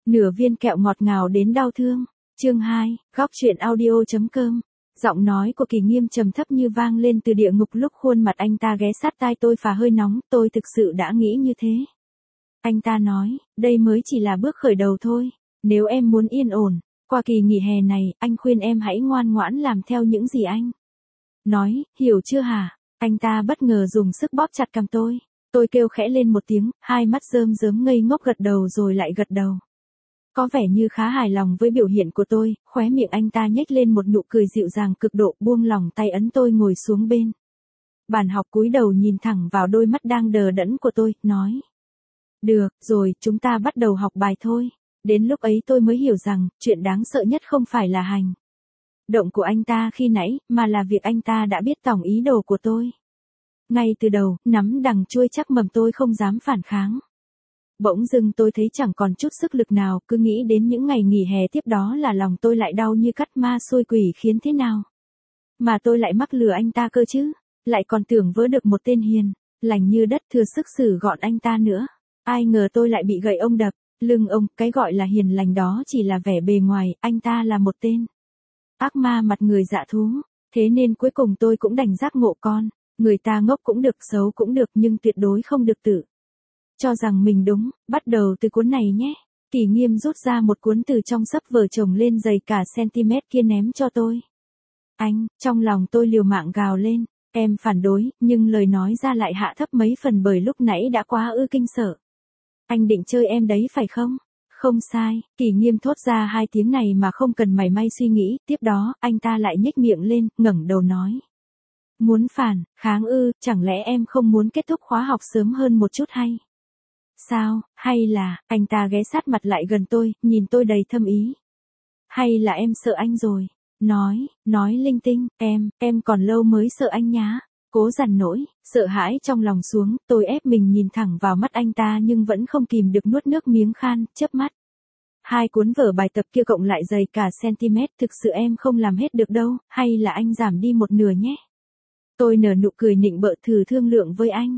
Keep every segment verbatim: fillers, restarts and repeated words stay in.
Nửa viên kẹo ngọt ngào đến đau thương. Chương hai, góc truyện audio.com. Giọng nói của Kỳ Nghiêm trầm thấp như vang lên từ địa ngục lúc khuôn mặt anh ta ghé sát tai tôi phả hơi nóng, tôi thực sự đã nghĩ như thế. Anh ta nói, đây mới chỉ là bước khởi đầu thôi. Nếu em muốn yên ổn, qua kỳ nghỉ hè này, anh khuyên em hãy ngoan ngoãn làm theo những gì anh nói, hiểu chưa hả? Anh ta bất ngờ dùng sức bóp chặt cằm tôi. Tôi kêu khẽ lên một tiếng, hai mắt rơm rớm ngây ngốc gật đầu rồi lại gật đầu. Có vẻ như khá hài lòng với biểu hiện của tôi, khóe miệng anh ta nhếch lên một nụ cười dịu dàng cực độ, buông lỏng tay ấn tôi ngồi xuống bên bàn học, cúi đầu nhìn thẳng vào đôi mắt đang đờ đẫn của tôi, nói. Được, rồi, chúng ta bắt đầu học bài thôi. Đến lúc ấy tôi mới hiểu rằng, chuyện đáng sợ nhất không phải là hành động của anh ta khi nãy, mà là việc anh ta đã biết tổng ý đồ của tôi. Ngay từ đầu, nắm đằng chuôi chắc mầm tôi không dám phản kháng. Bỗng dưng tôi thấy chẳng còn chút sức lực nào, cứ nghĩ đến những ngày nghỉ hè tiếp đó là lòng tôi lại đau như cắt ma xôi quỷ khiến thế nào. Mà tôi lại mắc lừa anh ta cơ chứ, lại còn tưởng vớ được một tên hiền lành như đất thừa sức xử gọn anh ta nữa. Ai ngờ tôi lại bị gậy ông đập lưng ông, cái gọi là hiền lành đó chỉ là vẻ bề ngoài, anh ta là một tên ác ma mặt người dạ thú. Thế nên cuối cùng tôi cũng đành giác ngộ con, người ta ngốc cũng được, xấu cũng được, nhưng tuyệt đối không được tự cho rằng mình đúng. Bắt đầu từ cuốn này nhé. Kỳ Nghiêm rút ra một cuốn từ trong sấp vở chồng lên dày cả cm kia ném cho tôi. Anh, trong lòng tôi liều mạng gào lên. Em phản đối, nhưng lời nói ra lại hạ thấp mấy phần bởi lúc nãy đã quá ư kinh sợ. Anh định chơi em đấy phải không? Không sai, Kỳ Nghiêm thốt ra hai tiếng này mà không cần mảy may suy nghĩ, tiếp đó, anh ta lại nhếch miệng lên, ngẩng đầu nói. Muốn phản, kháng ư, chẳng lẽ em không muốn kết thúc khóa học sớm hơn một chút hay? Sao, hay là, anh ta ghé sát mặt lại gần tôi, nhìn tôi đầy thâm ý. Hay là em sợ anh rồi? Nói, nói linh tinh, em, em còn lâu mới sợ anh nhá. Cố dằn nỗi sợ hãi trong lòng xuống, tôi ép mình nhìn thẳng vào mắt anh ta nhưng vẫn không kìm được nuốt nước miếng khan, chớp mắt. Hai cuốn vở bài tập kia cộng lại dày cả cm, thực sự em không làm hết được đâu, hay là anh giảm đi một nửa nhé. Tôi nở nụ cười nịnh bợ thử thương lượng với anh.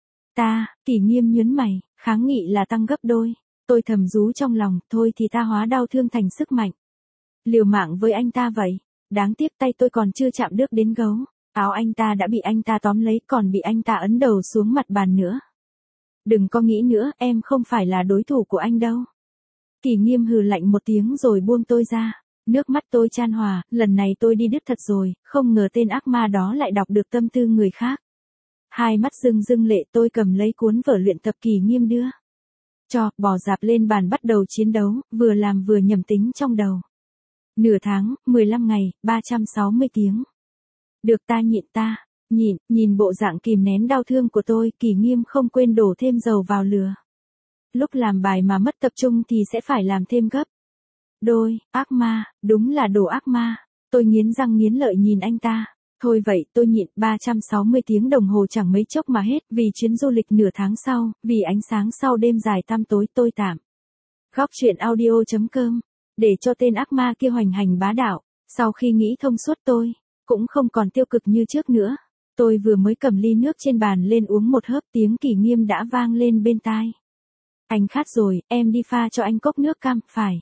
Ta, Kỳ Nghiêm nhớn mày, kháng nghị là tăng gấp đôi. Tôi thầm rú trong lòng, thôi thì ta hóa đau thương thành sức mạnh. Liều mạng với anh ta vậy. Đáng tiếc tay tôi còn chưa chạm được đến gấu. Áo anh ta đã bị anh ta tóm lấy, còn bị anh ta ấn đầu xuống mặt bàn nữa. Đừng có nghĩ nữa, em không phải là đối thủ của anh đâu. Kỳ Nghiêm hừ lạnh một tiếng rồi buông tôi ra. Nước mắt tôi chan hòa, lần này tôi đi đứt thật rồi, không ngờ tên ác ma đó lại đọc được tâm tư người khác. Hai mắt rưng rưng lệ, tôi cầm lấy cuốn vở luyện tập Kỳ Nghiêm đưa cho, bò dạp lên bàn bắt đầu chiến đấu, vừa làm vừa nhẩm tính trong đầu. Nửa tháng, mười lăm ngày, ba trăm sáu mươi tiếng. Được ta nhịn ta, nhịn, nhìn bộ dạng kìm nén đau thương của tôi, Kỳ Nghiêm không quên đổ thêm dầu vào lửa. Lúc làm bài mà mất tập trung thì sẽ phải làm thêm gấp đôi, ác ma, đúng là đồ ác ma. Tôi nghiến răng nghiến lợi nhìn anh ta. Thôi vậy, tôi nhịn, ba trăm sáu mươi tiếng đồng hồ chẳng mấy chốc mà hết, vì chuyến du lịch nửa tháng sau, vì ánh sáng sau đêm dài tăm tối, tôi tạm góc truyện audio.com, để cho tên ác ma kia hoành hành bá đạo. Sau khi nghĩ thông suốt tôi cũng không còn tiêu cực như trước nữa. Tôi vừa mới cầm ly nước trên bàn lên uống một hớp, tiếng Kỳ Nghiêm đã vang lên bên tai. Anh khát rồi, em đi pha cho anh cốc nước cam, phải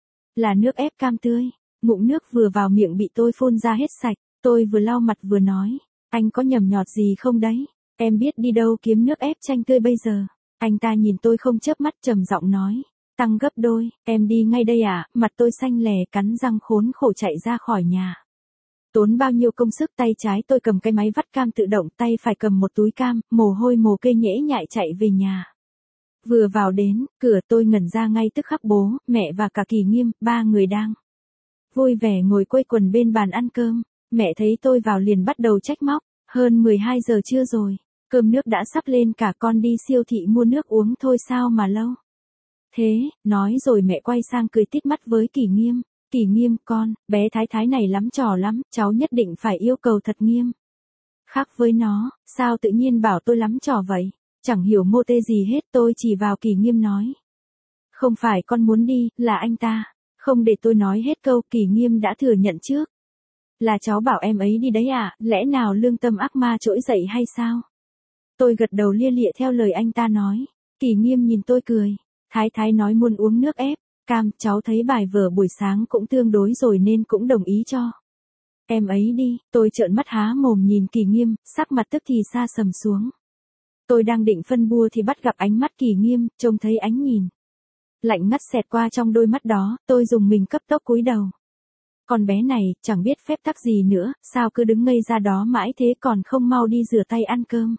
là nước ép cam tươi. Ngụm nước vừa vào miệng bị tôi phun ra hết sạch. Tôi vừa lau mặt vừa nói, anh có nhầm nhọt gì không đấy? Em biết đi đâu kiếm nước ép chanh tươi bây giờ? Anh ta nhìn tôi không chớp mắt, trầm giọng nói, tăng gấp đôi, em đi ngay đây à? Mặt tôi xanh lè, cắn răng khốn khổ chạy ra khỏi nhà. Tốn bao nhiêu công sức, tay trái tôi cầm cái máy vắt cam tự động, tay phải cầm một túi cam, mồ hôi mồ kê nhễ nhại chạy về nhà. Vừa vào đến cửa tôi ngẩn ra ngay tức khắc, bố, mẹ và cả Kỳ Nghiêm, ba người đang vui vẻ ngồi quây quần bên bàn ăn cơm. Mẹ thấy tôi vào liền bắt đầu trách móc, hơn mười hai giờ trưa rồi, cơm nước đã sắp lên, cả con đi siêu thị mua nước uống thôi sao mà lâu thế. Nói rồi mẹ quay sang cười tít mắt với Kỳ Nghiêm. Kỳ Nghiêm, con, bé Thái Thái này lắm trò lắm, cháu nhất định phải yêu cầu thật nghiêm khắc với nó. Sao tự nhiên bảo tôi lắm trò vậy? Chẳng hiểu mô tê gì hết, tôi chỉ vào Kỳ Nghiêm nói. Không phải con muốn đi, là anh ta. Không để tôi nói hết câu, Kỳ Nghiêm đã thừa nhận trước. Là cháu bảo em ấy đi đấy à, lẽ nào lương tâm ác ma trỗi dậy hay sao? Tôi gật đầu lia lịa theo lời anh ta nói. Kỳ Nghiêm nhìn tôi cười. Thái Thái nói muốn uống nước ép Cam, cháu thấy bài vở buổi sáng cũng tương đối rồi nên cũng đồng ý cho. Em ấy đi, tôi trợn mắt há mồm nhìn Kỳ Nghiêm, sắc mặt tức thì sa sầm xuống. Tôi đang định phân bua thì bắt gặp ánh mắt Kỳ Nghiêm, trông thấy ánh nhìn lạnh ngắt xẹt qua trong đôi mắt đó, tôi dùng mình cấp tốc cúi đầu. Con bé này, chẳng biết phép tắc gì nữa, sao cứ đứng ngây ra đó mãi thế còn không mau đi rửa tay ăn cơm.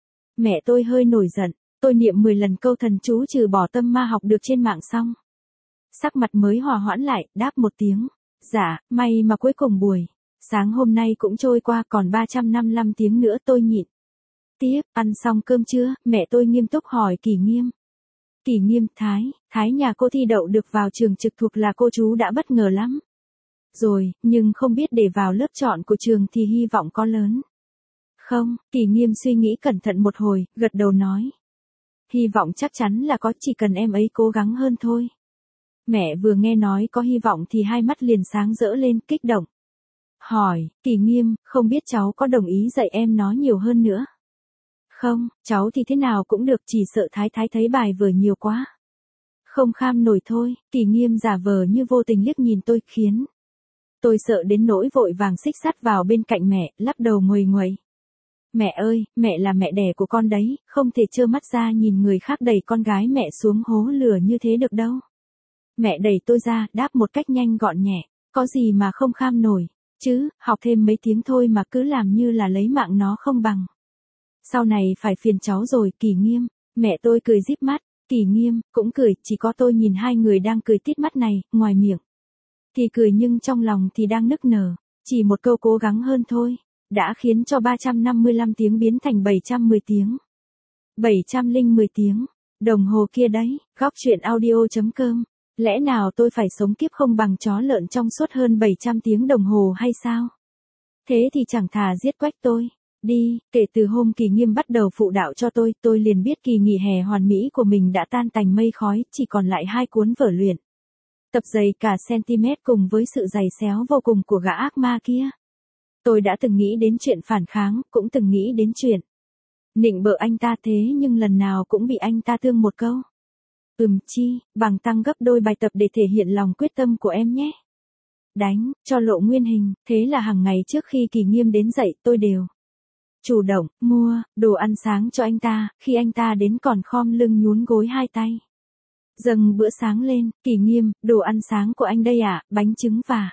Mẹ tôi hơi nổi giận, tôi niệm mười lần câu thần chú trừ bỏ tâm ma học được trên mạng xong. Sắc mặt mới hòa hoãn lại, đáp một tiếng. Dạ, may mà cuối cùng buổi sáng hôm nay cũng trôi qua, còn ba trăm năm mươi lăm tiếng nữa tôi nhịn. Tiếp, ăn xong cơm chưa, mẹ tôi nghiêm túc hỏi Kỳ Nghiêm. Kỳ Nghiêm, Thái, Thái nhà cô thi đậu được vào trường trực thuộc là cô chú đã bất ngờ lắm. Rồi, nhưng không biết để vào lớp chọn của trường thì hy vọng có lớn. Không, Kỳ Nghiêm suy nghĩ cẩn thận một hồi, gật đầu nói. Hy vọng chắc chắn là có, chỉ cần em ấy cố gắng hơn thôi. Mẹ vừa nghe nói có hy vọng thì hai mắt liền sáng rỡ lên, kích động. Hỏi, Kỳ Nghiêm, không biết cháu có đồng ý dạy em nó nhiều hơn nữa? Không, cháu thì thế nào cũng được, chỉ sợ Thái Thái thấy bài vở nhiều quá. Không kham nổi thôi. Kỳ Nghiêm giả vờ như vô tình liếc nhìn tôi, khiến tôi sợ đến nỗi vội vàng xích sát vào bên cạnh mẹ, lắc đầu nguầy nguầy. Mẹ ơi, mẹ là mẹ đẻ của con đấy, không thể trơ mắt ra nhìn người khác đẩy con gái mẹ xuống hố lửa như thế được đâu. Mẹ đẩy tôi ra, đáp một cách nhanh gọn nhẹ, có gì mà không kham nổi, chứ, học thêm mấy tiếng thôi mà cứ làm như là lấy mạng nó không bằng. Sau này phải phiền cháu rồi, Kỳ Nghiêm. Mẹ tôi cười díp mắt, Kỳ Nghiêm cũng cười, chỉ có tôi nhìn hai người đang cười tít mắt này, ngoài miệng thì cười nhưng trong lòng thì đang nức nở. Chỉ một câu cố gắng hơn thôi, đã khiến cho ba trăm năm mươi lăm tiếng biến thành bảy trăm mười tiếng. bảy trăm lẻ mười tiếng, đồng hồ kia đấy, góc truyện audio chấm com. Lẽ nào tôi phải sống kiếp không bằng chó lợn trong suốt hơn bảy trăm tiếng đồng hồ hay sao? Thế thì chẳng thà giết quách tôi đi. Kể từ hôm Kỳ Nghiêm bắt đầu phụ đạo cho tôi, tôi liền biết kỳ nghỉ hè hoàn mỹ của mình đã tan tành mây khói, chỉ còn lại hai cuốn vở luyện tập dày cả centimet cùng với sự dày xéo vô cùng của gã ác ma kia. Tôi đã từng nghĩ đến chuyện phản kháng, cũng từng nghĩ đến chuyện nịnh bợ anh ta, thế nhưng lần nào cũng bị anh ta thương một câu. Ừm chi, bằng tăng gấp đôi bài tập để thể hiện lòng quyết tâm của em nhé. Đánh, cho lộ nguyên hình, thế là hàng ngày trước khi Kỳ Nghiêm đến dậy tôi đều chủ động, mua, đồ ăn sáng cho anh ta, khi anh ta đến còn khom lưng nhún gối hai tay. Dâng bữa sáng lên, Kỳ Nghiêm, đồ ăn sáng của anh đây ạ, bánh trứng và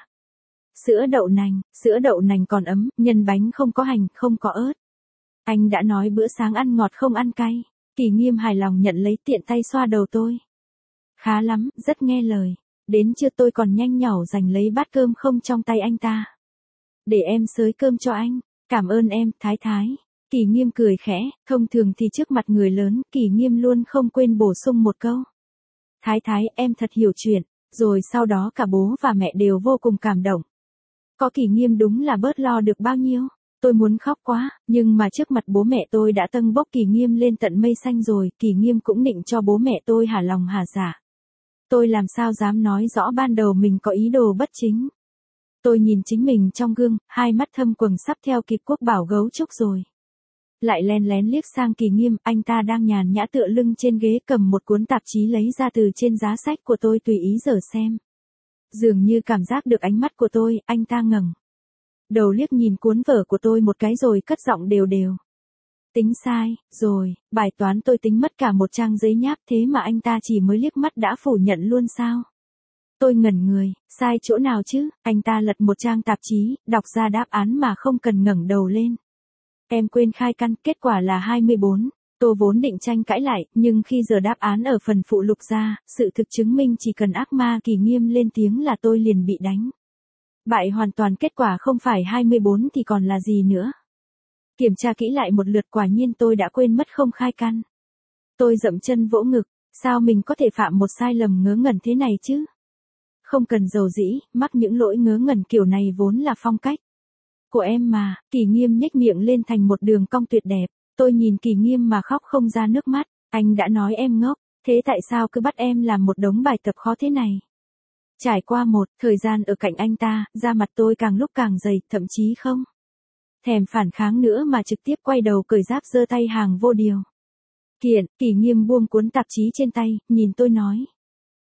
sữa đậu nành, sữa đậu nành còn ấm, nhân bánh không có hành, không có ớt. Anh đã nói bữa sáng ăn ngọt không ăn cay. Kỳ Nghiêm hài lòng nhận lấy, tiện tay xoa đầu tôi. Khá lắm, rất nghe lời. Đến trưa tôi còn nhanh nhảu giành lấy bát cơm không trong tay anh ta. Để em xới cơm cho anh. Cảm ơn em, Thái Thái. Kỳ Nghiêm cười khẽ, thông thường thì trước mặt người lớn, Kỳ Nghiêm luôn không quên bổ sung một câu. Thái Thái, em thật hiểu chuyện. Rồi sau đó cả bố và mẹ đều vô cùng cảm động. Có Kỳ Nghiêm đúng là bớt lo được bao nhiêu. Tôi muốn khóc quá, nhưng mà trước mặt bố mẹ tôi đã tâng bốc Kỳ Nghiêm lên tận mây xanh rồi, Kỳ Nghiêm cũng định cho bố mẹ tôi hả lòng hả dạ. Tôi làm sao dám nói rõ ban đầu mình có ý đồ bất chính. Tôi nhìn chính mình trong gương, hai mắt thâm quầng sắp theo kịp Quốc Bảo gấu trúc rồi. Lại lén lén liếc sang Kỳ Nghiêm, anh ta đang nhàn nhã tựa lưng trên ghế cầm một cuốn tạp chí lấy ra từ trên giá sách của tôi tùy ý dở xem. Dường như cảm giác được ánh mắt của tôi, anh ta ngẩng đầu liếc nhìn cuốn vở của tôi một cái rồi cất giọng đều đều. Tính sai, rồi, bài toán tôi tính mất cả một trang giấy nháp, thế mà anh ta chỉ mới liếc mắt đã phủ nhận luôn sao? Tôi ngẩn người, sai chỗ nào chứ? Anh ta lật một trang tạp chí, đọc ra đáp án mà không cần ngẩng đầu lên. Em quên khai căn, kết quả là hai mươi bốn. Tôi vốn định tranh cãi lại, nhưng khi giờ đáp án ở phần phụ lục ra, sự thực chứng minh chỉ cần ác ma Kỳ Nghiêm lên tiếng là tôi liền bị đánh bại hoàn toàn, kết quả không phải hai mươi bốn thì còn là gì nữa. Kiểm tra kỹ lại một lượt, quả nhiên tôi đã quên mất không khai căn. Tôi dậm chân vỗ ngực, sao mình có thể phạm một sai lầm ngớ ngẩn thế này chứ? Không cần dầu dĩ, mắc những lỗi ngớ ngẩn kiểu này vốn là phong cách của em mà. Kỳ Nghiêm nhếch miệng lên thành một đường cong tuyệt đẹp. Tôi nhìn Kỳ Nghiêm mà khóc không ra nước mắt. Anh đã nói em ngốc, thế tại sao cứ bắt em làm một đống bài tập khó thế này? Trải qua một thời gian ở cạnh anh ta, da mặt tôi càng lúc càng dày, thậm chí không thèm phản kháng nữa mà trực tiếp quay đầu cởi giáp giơ tay hàng vô điều kiện. Kỳ Nghiêm buông cuốn tạp chí trên tay, nhìn tôi nói.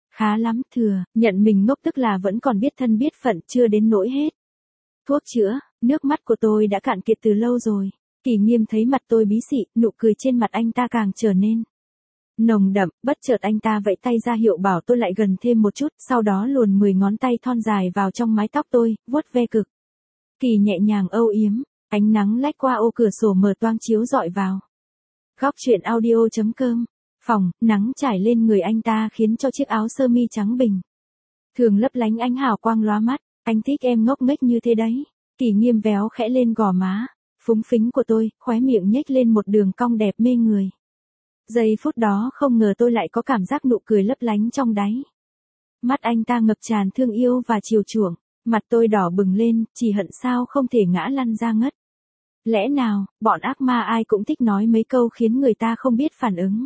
Khá lắm, thừa, nhận mình ngốc tức là vẫn còn biết thân biết phận, chưa đến nỗi hết. Thuốc chữa, nước mắt của tôi đã cạn kiệt từ lâu rồi. Kỳ Nghiêm thấy mặt tôi bí xị, nụ cười trên mặt anh ta càng trở nên nồng đậm, bất chợt anh ta vẫy tay ra hiệu bảo tôi lại gần thêm một chút, sau đó luồn mười ngón tay thon dài vào trong mái tóc tôi, vuốt ve cực kỳ nhẹ nhàng âu yếm. Ánh nắng lách qua ô cửa sổ mở toang chiếu rọi vào. Góc truyện audio chấm com. Phòng, nắng trải lên người anh ta khiến cho chiếc áo sơ mi trắng bình thường lấp lánh ánh hào quang lóa mắt. Anh thích em ngốc nghếch như thế đấy. Kỳ Nghiêm véo khẽ lên gò má phúng phính của tôi, khóe miệng nhếch lên một đường cong đẹp mê người. Giây phút đó không ngờ tôi lại có cảm giác nụ cười lấp lánh trong đáy mắt anh ta ngập tràn thương yêu và chiều chuộng. Mặt tôi đỏ bừng lên, chỉ hận sao không thể ngã lăn ra ngất. Lẽ nào, bọn ác ma ai cũng thích nói mấy câu khiến người ta không biết phản ứng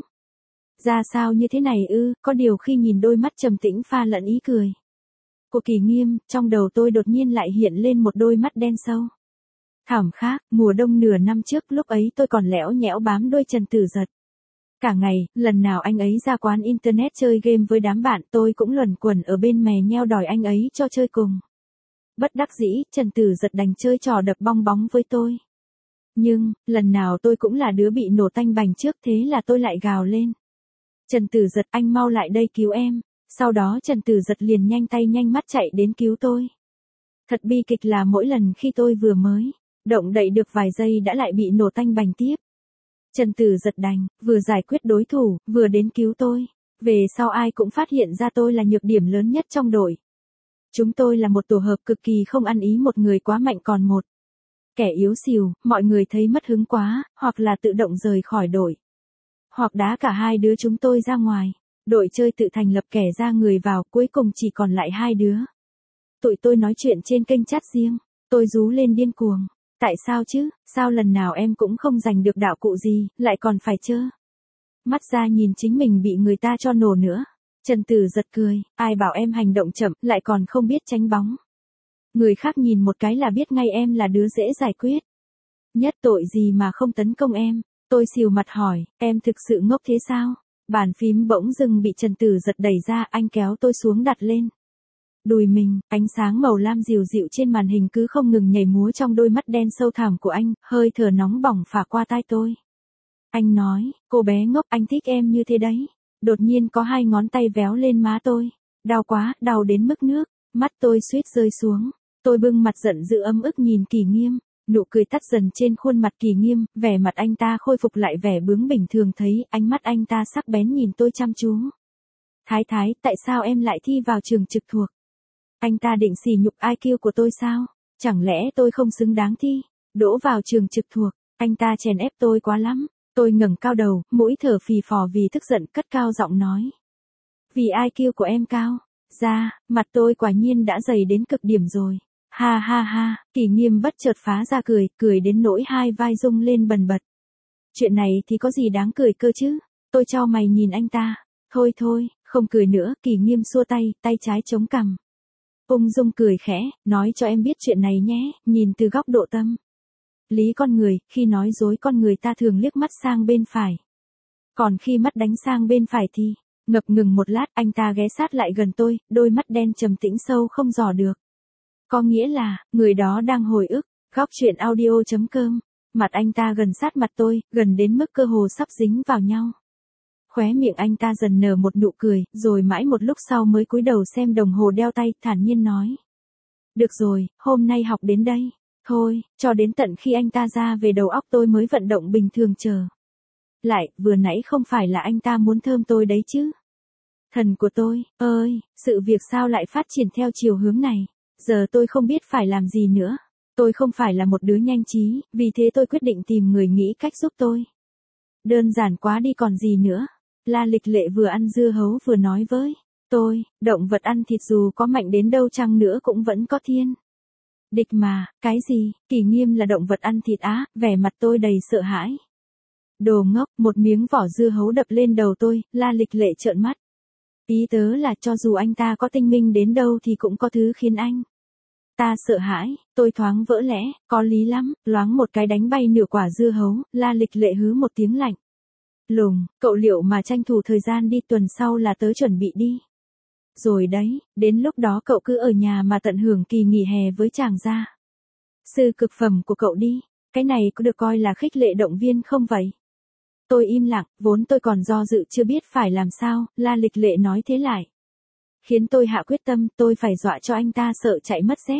ra sao như thế này ư? Có điều khi nhìn đôi mắt trầm tĩnh pha lẫn ý cười của Kỳ Nghiêm, trong đầu tôi đột nhiên lại hiện lên một đôi mắt đen sâu thẳm khác. Mùa đông nửa năm trước, lúc ấy tôi còn lẽo nhẽo bám đuôi Trần Tử Giật cả ngày. Lần nào anh ấy ra quán internet chơi game với đám bạn, tôi cũng luẩn quẩn ở bên mè nheo đòi anh ấy cho chơi cùng. Bất đắc dĩ, Trần Tử Giật đành chơi trò đập bong bóng với tôi. Nhưng, lần nào tôi cũng là đứa bị nổ tanh bành trước, thế là tôi lại gào lên. Trần Tử Giật, anh mau lại đây cứu em. Sau đó Trần Tử Giật liền nhanh tay nhanh mắt chạy đến cứu tôi. Thật bi kịch là mỗi lần khi tôi vừa mới động đậy được vài giây đã lại bị nổ tanh bành tiếp. Trần Tử Giật đành vừa giải quyết đối thủ, vừa đến cứu tôi. Về sau ai cũng phát hiện ra tôi là nhược điểm lớn nhất trong đội. Chúng tôi là một tổ hợp cực kỳ không ăn ý, một người quá mạnh còn một kẻ yếu xìu, mọi người thấy mất hứng quá, hoặc là tự động rời khỏi đội, hoặc đá cả hai đứa chúng tôi ra ngoài. Đội chơi tự thành lập, kẻ ra người vào, cuối cùng chỉ còn lại hai đứa. Tụi tôi nói chuyện trên kênh chat riêng, tôi rú lên điên cuồng. Tại sao chứ, sao lần nào em cũng không giành được đạo cụ gì, lại còn phải chơ mắt ra nhìn chính mình bị người ta cho nổ nữa. Trần Tử Giật cười, ai bảo em hành động chậm, lại còn không biết tránh bóng. Người khác nhìn một cái là biết ngay em là đứa dễ giải quyết nhất, tội gì mà không tấn công em. Tôi xìu mặt hỏi, em thực sự ngốc thế sao? Bàn phím bỗng dưng bị Trần Tử Giật đẩy ra, anh kéo tôi xuống đặt lên đùi mình. Ánh sáng màu lam dịu dịu trên màn hình cứ không ngừng nhảy múa trong đôi mắt đen sâu thẳm của anh, hơi thở nóng bỏng phả qua tai tôi. Anh nói, cô bé ngốc, anh thích em như thế đấy. Đột nhiên có hai ngón tay véo lên má tôi. Đau quá, đau đến mức nước mắt tôi suýt rơi xuống. Tôi bưng mặt giận dữ ấm ức nhìn Kỳ Nghiêm. Nụ cười tắt dần trên khuôn mặt Kỳ Nghiêm, vẻ mặt anh ta khôi phục lại vẻ bướng bình thường, thấy ánh mắt anh ta sắc bén nhìn tôi chăm chú. Thái thái, tại sao em lại thi vào trường trực thuộc? Anh ta định sỉ nhục i kiu của tôi sao? Chẳng lẽ tôi không xứng đáng thi đỗ vào trường trực thuộc? Anh ta chèn ép tôi quá lắm. Tôi ngẩng cao đầu, mũi thở phì phò vì tức giận, cất cao giọng nói. Vì i kiu của em cao. Ra, mặt tôi quả nhiên đã dày đến cực điểm rồi. Ha ha ha, Kỳ Nghiêm bất chợt phá ra cười, cười đến nỗi hai vai rung lên bần bật. Chuyện này thì có gì đáng cười cơ chứ? Tôi chau mày nhìn anh ta. Thôi thôi, không cười nữa. Kỳ Nghiêm xua tay, tay trái chống cằm. Ung dung cười khẽ, nói cho em biết chuyện này nhé, nhìn từ góc độ tâm lý con người, khi nói dối con người ta thường liếc mắt sang bên phải. Còn khi mắt đánh sang bên phải thì, ngập ngừng một lát, anh ta ghé sát lại gần tôi, đôi mắt đen trầm tĩnh sâu không dò được. Có nghĩa là, người đó đang hồi ức. Góc truyện audio chấm com. Mặt anh ta gần sát mặt tôi, gần đến mức cơ hồ sắp dính vào nhau. Khóe miệng anh ta dần nở một nụ cười, rồi mãi một lúc sau mới cúi đầu xem đồng hồ đeo tay, thản nhiên nói. Được rồi, hôm nay học đến đây. Thôi, cho đến tận khi anh ta ra về đầu óc tôi mới vận động bình thường chờ lại, vừa nãy không phải là anh ta muốn thơm tôi đấy chứ. Thần của tôi, ơi, sự việc sao lại phát triển theo chiều hướng này? Giờ tôi không biết phải làm gì nữa. Tôi không phải là một đứa nhanh trí, vì thế tôi quyết định tìm người nghĩ cách giúp tôi. Đơn giản quá đi còn gì nữa. La Lịch Lệ vừa ăn dưa hấu vừa nói với tôi, động vật ăn thịt dù có mạnh đến đâu chăng nữa cũng vẫn có thiên địch mà. Cái gì? Kỳ Nghiêm là động vật ăn thịt á? Vẻ mặt tôi đầy sợ hãi. Đồ ngốc, một miếng vỏ dưa hấu đập lên đầu tôi. La Lịch Lệ trợn mắt. Ý tớ là cho dù anh ta có tinh minh đến đâu thì cũng có thứ khiến anh ta sợ hãi. Tôi thoáng vỡ lẽ, có lý lắm, loáng một cái đánh bay nửa quả dưa hấu. La Lịch Lệ hứ một tiếng lạnh lùng, cậu liệu mà tranh thủ thời gian đi, tuần sau là tớ chuẩn bị đi Rồi đấy, đến lúc đó cậu cứ ở nhà mà tận hưởng kỳ nghỉ hè với chàng gia sư cực phẩm của cậu đi, cái này có được coi là khích lệ động viên không vậy? Tôi im lặng, vốn tôi còn do dự chưa biết phải làm sao, La Lịch Lệ nói thế lại. Khiến tôi hạ quyết tâm, tôi phải dọa cho anh ta sợ chạy mất dép.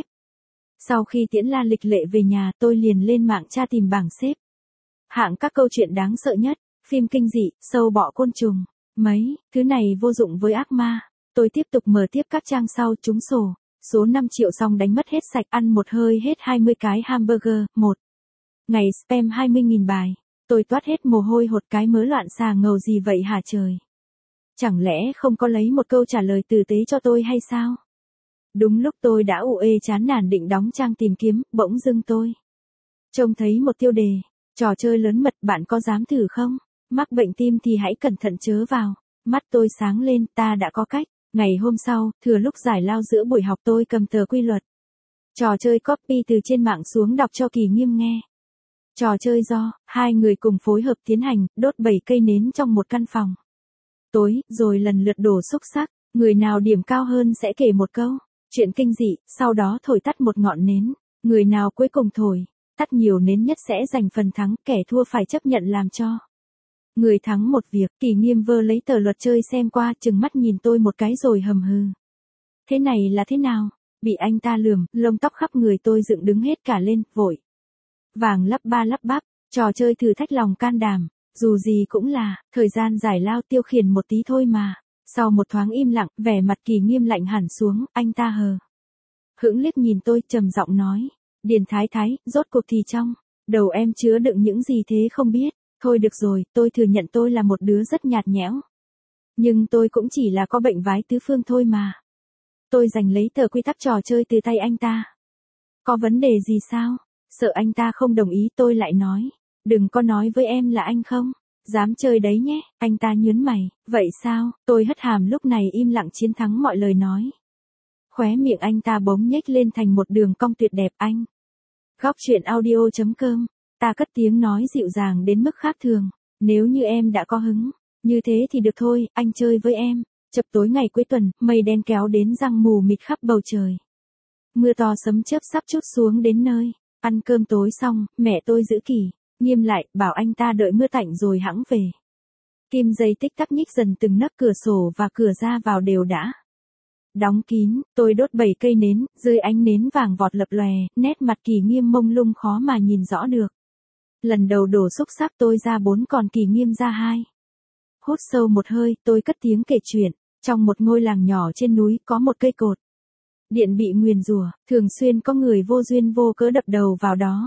Sau khi tiễn La Lịch Lệ về nhà, tôi liền lên mạng tra tìm bảng xếp hạng các câu chuyện đáng sợ nhất, phim kinh dị, sâu bọ côn trùng, mấy, thứ này vô dụng với ác ma. Tôi tiếp tục mở tiếp các trang sau trúng sổ, số năm triệu xong đánh mất hết sạch, ăn một hơi hết hai mươi cái hamburger, một ngày spam hai mươi nghìn bài. Tôi toát hết mồ hôi hột, cái mớ loạn xà ngầu gì vậy hả trời? Chẳng lẽ không có lấy một câu trả lời tử tế cho tôi hay sao? Đúng lúc tôi đã ù ê chán nản định đóng trang tìm kiếm, bỗng dưng tôi trông thấy một tiêu đề, trò chơi lớn mật, bạn có dám thử không? Mắc bệnh tim thì hãy cẩn thận chớ vào. Mắt tôi sáng lên, ta đã có cách. Ngày hôm sau, thừa lúc giải lao giữa buổi học tôi cầm tờ quy luật trò chơi copy từ trên mạng xuống đọc cho Kỳ Nghiêm nghe. Trò chơi do hai người cùng phối hợp tiến hành, đốt bảy cây nến trong một căn phòng tối, rồi lần lượt đổ xúc xắc, người nào điểm cao hơn sẽ kể một câu chuyện kinh dị, sau đó thổi tắt một ngọn nến, người nào cuối cùng thổi tắt nhiều nến nhất sẽ giành phần thắng, kẻ thua phải chấp nhận làm cho người thắng một việc. Kỳ Nghiêm vơ lấy tờ luật chơi xem qua, trừng mắt nhìn tôi một cái rồi hầm hừ. Thế này là thế nào? Bị anh ta lườm, lông tóc khắp người tôi dựng đứng hết cả lên, vội vàng lắp ba lắp bắp, trò chơi thử thách lòng can đảm, dù gì cũng là thời gian giải lao tiêu khiển một tí thôi mà. Sau một thoáng im lặng, vẻ mặt Kỳ Nghiêm lạnh hẳn xuống, anh ta hờ hững liếc nhìn tôi, trầm giọng nói, Điền Thái Thái, rốt cuộc thì trong đầu em chứa đựng những gì thế không biết. Thôi được rồi, tôi thừa nhận tôi là một đứa rất nhạt nhẽo. Nhưng tôi cũng chỉ là có bệnh vái tứ phương thôi mà. Tôi giành lấy tờ quy tắc trò chơi từ tay anh ta. Có vấn đề gì sao? Sợ anh ta không đồng ý, tôi lại nói. Đừng có nói với em là anh không dám chơi đấy nhé. Anh ta nhớn mày, vậy sao? Tôi hất hàm lúc này im lặng chiến thắng mọi lời nói. Khóe miệng anh ta bỗng nhếch lên thành một đường cong tuyệt đẹp. Anh. Góc truyện audio chấm com. Ta cất tiếng nói dịu dàng đến mức khác thường. Nếu như em đã có hứng như thế thì được thôi, anh chơi với em. Chập tối ngày cuối tuần, mây đen kéo đến giăng mù mịt khắp bầu trời. Mưa to sấm chớp sắp trút xuống đến nơi. Ăn cơm tối xong, mẹ tôi giữ Kỳ Nghiêm lại, bảo anh ta đợi mưa tạnh rồi hẵng về. Kim dây tích tắc nhích dần, từng nấc cửa sổ và cửa ra vào đều đã đóng kín. Tôi đốt bảy cây nến, dưới ánh nến vàng vọt lập lòe, nét mặt Kỳ Nghiêm mông lung khó mà nhìn rõ được. Lần đầu đổ xúc xắc tôi ra bốn, còn Kỳ Nghiêm ra hai. Hút sâu một hơi, tôi cất tiếng kể chuyện. Trong một ngôi làng nhỏ trên núi có một cây cột điện bị nguyền rủa, thường xuyên có người vô duyên vô cớ đập đầu vào đó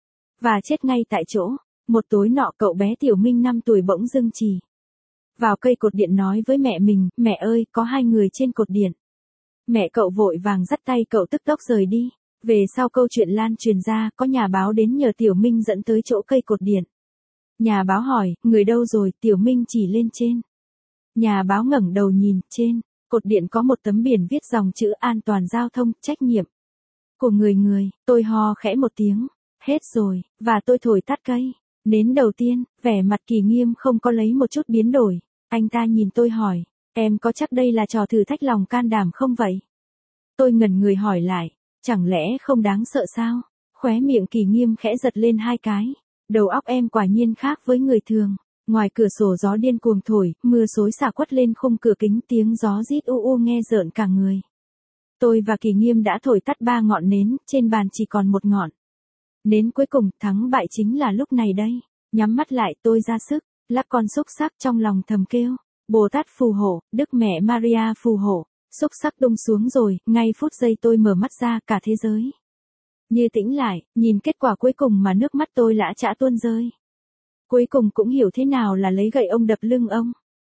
và chết ngay tại chỗ. Một tối nọ, cậu bé Tiểu Minh năm tuổi bỗng dưng chỉ vào cây cột điện nói với mẹ mình, mẹ ơi, có hai người trên cột điện. Mẹ cậu vội vàng dắt tay cậu tức tốc rời đi. Về sau câu chuyện lan truyền ra, có nhà báo đến nhờ Tiểu Minh dẫn tới chỗ cây cột điện. Nhà báo hỏi, người đâu rồi? Tiểu Minh chỉ lên trên. Nhà báo ngẩng đầu nhìn, trên cột điện có một tấm biển viết dòng chữ an toàn giao thông, trách nhiệm của người người. Tôi ho khẽ một tiếng, hết rồi, và tôi thổi tắt cây nến đầu tiên. Vẻ mặt Kỳ Nghiêm không có lấy một chút biến đổi. Anh ta nhìn tôi hỏi, em có chắc đây là trò thử thách lòng can đảm không vậy? Tôi ngẩn người hỏi lại, chẳng lẽ không đáng sợ sao? Khóe miệng Kỳ Nghiêm khẽ giật lên hai cái. Đầu óc em quả nhiên khác với người thường. Ngoài cửa sổ gió điên cuồng thổi, mưa xối xả quất lên khung cửa kính, tiếng gió rít u u nghe rợn cả người. Tôi và Kỳ Nghiêm đã thổi tắt ba ngọn nến, trên bàn chỉ còn một ngọn nến cuối cùng. Thắng bại chính là lúc này đây. Nhắm mắt lại, tôi ra sức lắc con xúc xắc, trong lòng thầm kêu, Bồ Tát phù hộ, Đức Mẹ Maria phù hộ. Xúc xắc tung xuống rồi, ngay phút giây tôi mở mắt ra, cả thế giới như tĩnh lại, nhìn kết quả cuối cùng mà nước mắt tôi lã chã tuôn rơi. Cuối cùng cũng hiểu thế nào là lấy gậy ông đập lưng ông.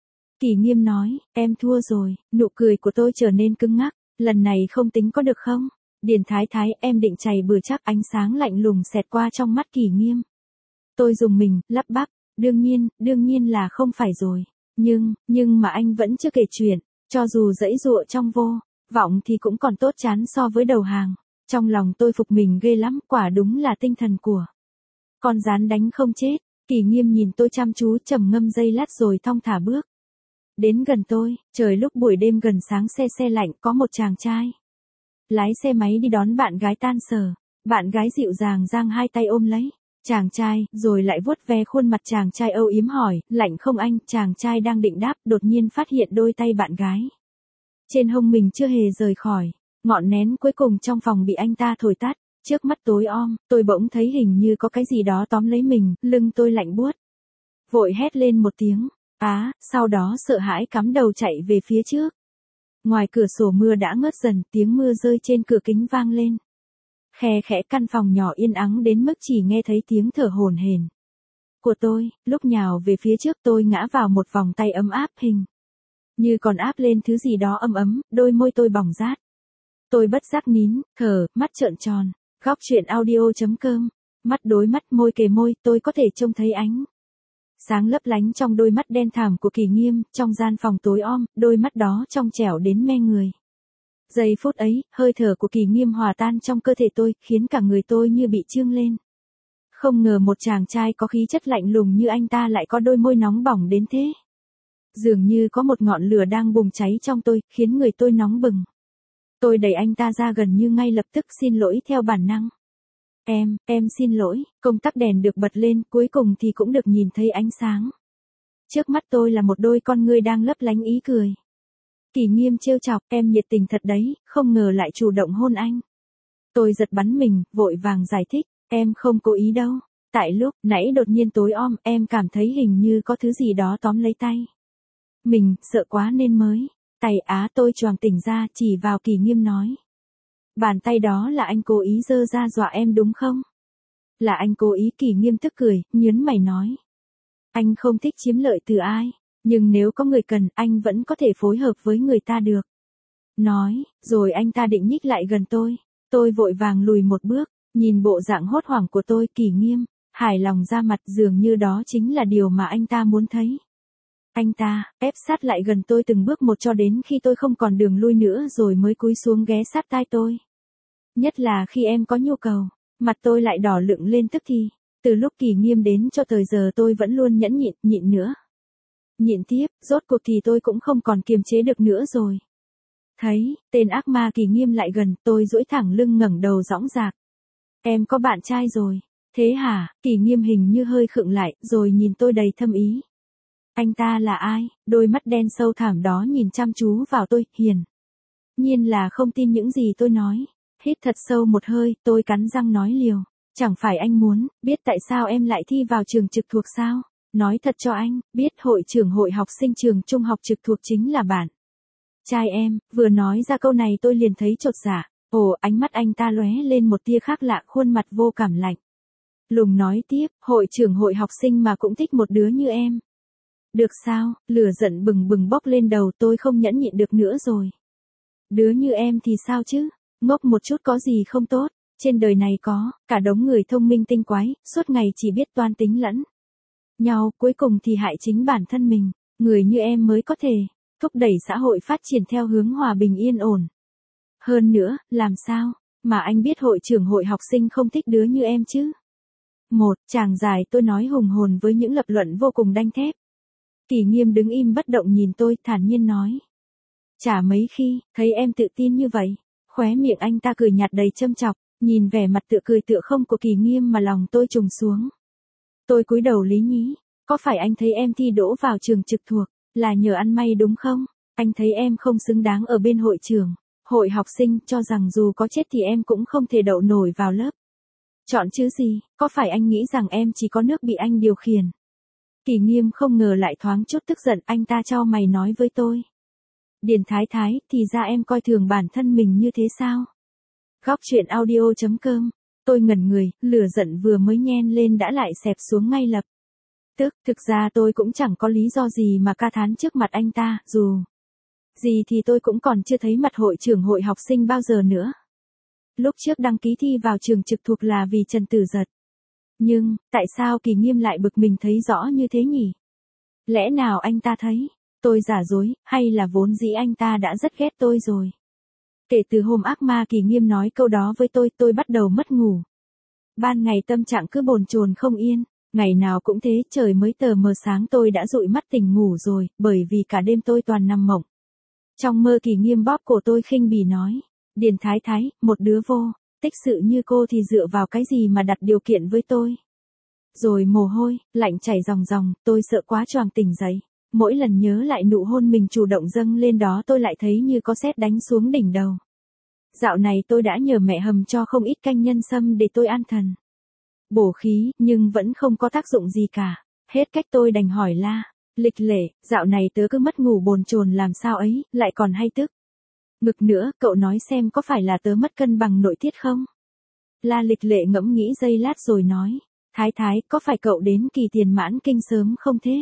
Kỳ Nghiêm nói, em thua rồi. Nụ cười của tôi trở nên cứng ngắc. Lần này không tính có được không? Điền Thái Thái, em định chày bừa chắc? Ánh sáng lạnh lùng xẹt qua trong mắt Kỳ Nghiêm. Tôi rùng mình, lắp bắp, đương nhiên, đương nhiên là không phải rồi. Nhưng, nhưng mà anh vẫn chưa kể chuyện. Cho dù dãy dụa trong vô vọng thì cũng còn tốt chán so với đầu hàng. Trong lòng tôi phục mình ghê lắm, quả đúng là tinh thần của con rán đánh không chết. Kỳ Nghiêm nhìn tôi chăm chú, trầm ngâm giây lát rồi thong thả bước Đến gần tôi, trời lúc buổi đêm gần sáng se se lạnh có một chàng trai. Lái xe máy đi đón bạn gái tan sở. Bạn gái dịu dàng giang hai tay ôm lấy. Chàng trai, rồi lại vuốt ve khuôn mặt chàng trai âu yếm hỏi, lạnh không anh? Chàng trai đang định đáp, đột nhiên phát hiện đôi tay bạn gái trên hông mình chưa hề rời khỏi. Ngọn nén cuối cùng trong phòng bị anh ta thổi tắt. Trước mắt tối om, tôi bỗng thấy hình như có cái gì đó tóm lấy mình, lưng tôi lạnh buốt. Vội hét lên một tiếng, á, sau đó sợ hãi cắm đầu chạy về phía trước. Ngoài cửa sổ mưa đã ngớt dần, tiếng mưa rơi trên cửa kính vang lên. Khe khẽ căn phòng nhỏ yên ắng đến mức chỉ nghe thấy tiếng thở hổn hển của tôi, lúc nhào về phía trước tôi ngã vào một vòng tay ấm áp hình như còn áp lên thứ gì đó ấm ấm, đôi môi tôi bỏng rát. Tôi bất giác nín, thở, mắt trợn tròn. Góc truyện audio.com, mắt đối mắt môi kề môi, tôi có thể trông thấy ánh sáng lấp lánh trong đôi mắt đen thẳm của Kỳ Nghiêm, trong gian phòng tối om, đôi mắt đó trong trẻo đến mê người. Giây phút ấy, hơi thở của Kỳ Nghiêm hòa tan trong cơ thể tôi, khiến cả người tôi như bị trương lên. Không ngờ một chàng trai có khí chất lạnh lùng như anh ta lại có đôi môi nóng bỏng đến thế. Dường như có một ngọn lửa đang bùng cháy trong tôi, khiến người tôi nóng bừng. Tôi đẩy anh ta ra gần như ngay lập tức, xin lỗi theo bản năng. Em, em xin lỗi. Công tắc đèn được bật lên, cuối cùng thì cũng được nhìn thấy ánh sáng. Trước mắt tôi là một đôi con ngươi đang lấp lánh ý cười. Kỳ Nghiêm trêu chọc, em nhiệt tình thật đấy, không ngờ lại chủ động hôn anh. Tôi giật bắn mình, vội vàng giải thích, em không cố ý đâu. Tại lúc nãy đột nhiên tối om, em cảm thấy hình như có thứ gì đó tóm lấy tay mình, sợ quá nên mới. Tay á tôi choàng tỉnh ra, chỉ vào Kỳ Nghiêm nói. Bàn tay đó là anh cố ý giơ ra dọa em đúng không? Là anh cố ý. Kỳ Nghiêm tức cười, nhớn mày nói. Anh không thích chiếm lợi từ ai, nhưng nếu có người cần, anh vẫn có thể phối hợp với người ta được. Nói, rồi anh ta định nhích lại gần tôi. Tôi vội vàng lùi một bước, nhìn bộ dạng hốt hoảng của tôi. Kỳ Nghiêm hài lòng ra mặt, dường như đó chính là điều mà anh ta muốn thấy. Anh ta ép sát lại gần tôi từng bước một cho đến khi tôi không còn đường lui nữa rồi mới cúi xuống ghé sát tai tôi. Nhất là khi em có nhu cầu, mặt tôi lại đỏ lựng lên tức thì. Từ lúc Kỳ Nghiêm đến cho tới giờ tôi vẫn luôn nhẫn nhịn, nhịn nữa. Nhịn tiếp, rốt cuộc thì tôi cũng không còn kiềm chế được nữa rồi. Thấy, tên ác ma Kỳ Nghiêm lại gần, tôi duỗi thẳng lưng ngẩng đầu dõng dạc. Em có bạn trai rồi. Thế hả? Kỳ Nghiêm hình như hơi khựng lại, rồi nhìn tôi đầy thâm ý. Anh ta là ai? Đôi mắt đen sâu thẳm đó nhìn chăm chú vào tôi, hiển nhiên là không tin những gì tôi nói. Hít thật sâu một hơi, tôi cắn răng nói liều. Chẳng phải anh muốn biết tại sao em lại thi vào trường trực thuộc sao? Nói thật cho anh, biết hội trưởng hội học sinh trường trung học trực thuộc chính là bạn trai em. Vừa nói ra câu này tôi liền thấy chột dạ. Ồ, ánh mắt anh ta lóe lên một tia khác lạ, khuôn mặt vô cảm lạnh lùng nói tiếp, hội trưởng hội học sinh mà cũng thích một đứa như em. Được sao? Lửa giận bừng bừng bốc lên đầu, tôi không nhẫn nhịn được nữa rồi. Đứa như em thì sao chứ? Ngốc một chút có gì không tốt? Trên đời này có cả đống người thông minh tinh quái, suốt ngày chỉ biết toan tính lẫn nhau, cuối cùng thì hại chính bản thân mình. Người như em mới có thể thúc đẩy xã hội phát triển theo hướng hòa bình yên ổn. Hơn nữa, làm sao mà anh biết hội trưởng hội học sinh không thích đứa như em chứ? Một chàng dài tôi nói hùng hồn với những lập luận vô cùng đanh thép. Kỳ Nghiêm đứng im bất động nhìn tôi, thản nhiên nói. Chả mấy khi, thấy em tự tin như vậy. Khóe miệng anh ta cười nhạt đầy châm chọc, nhìn vẻ mặt tựa cười tựa không của Kỳ Nghiêm mà lòng tôi trùng xuống. Tôi cúi đầu lý nhí, có phải anh thấy em thi đỗ vào trường trực thuộc, là nhờ ăn may đúng không? Anh thấy em không xứng đáng ở bên hội trưởng, hội học sinh, cho rằng dù có chết thì em cũng không thể đậu nổi vào lớp chọn chứ gì, có phải anh nghĩ rằng em chỉ có nước bị anh điều khiển? Kỳ Nghiêm không ngờ lại thoáng chút tức giận, anh ta chau mày nói với tôi. Điền Thái Thái, thì ra em coi thường bản thân mình như thế sao? Góc truyện audio.com, tôi ngẩn người, lửa giận vừa mới nhen lên đã lại xẹp xuống ngay lập tức. Thực ra tôi cũng chẳng có lý do gì mà ca thán trước mặt anh ta, dù gì thì tôi cũng còn chưa thấy mặt hội trưởng hội học sinh bao giờ nữa. Lúc trước đăng ký thi vào trường trực thuộc là vì Trần Tử Giật. Nhưng, tại sao Kỳ Nghiêm lại bực mình thấy rõ như thế nhỉ? Lẽ nào anh ta thấy tôi giả dối, hay là vốn dĩ anh ta đã rất ghét tôi rồi? Kể từ hôm ác ma Kỳ Nghiêm nói câu đó với tôi, tôi bắt đầu mất ngủ. Ban ngày tâm trạng cứ bồn chồn không yên, Ngày nào cũng thế, trời mới tờ mờ sáng tôi đã dụi mắt tỉnh ngủ rồi, bởi vì cả đêm tôi toàn nằm mộng. Trong mơ Kỳ Nghiêm bóp cổ tôi khinh bỉ nói, Điền Thái Thái, một đứa vô, tích sự như cô thì dựa vào cái gì mà đặt điều kiện với tôi. Rồi mồ hôi, lạnh chảy ròng ròng, tôi sợ quá choàng tỉnh dậy. Mỗi lần nhớ lại nụ hôn mình chủ động dâng lên đó tôi lại thấy như có sét đánh xuống đỉnh đầu. Dạo này tôi đã nhờ mẹ hầm cho không ít canh nhân sâm để tôi an thần. Bổ khí, nhưng vẫn không có tác dụng gì cả. Hết cách tôi đành hỏi La Lịch Lệ, dạo này tớ cứ mất ngủ bồn chồn làm sao ấy, lại còn hay tức. Ngực nữa, cậu nói xem có phải là tớ mất cân bằng nội tiết không? La Lịch Lệ ngẫm nghĩ giây lát rồi nói, Thái Thái, có phải cậu đến kỳ tiền mãn kinh sớm không thế?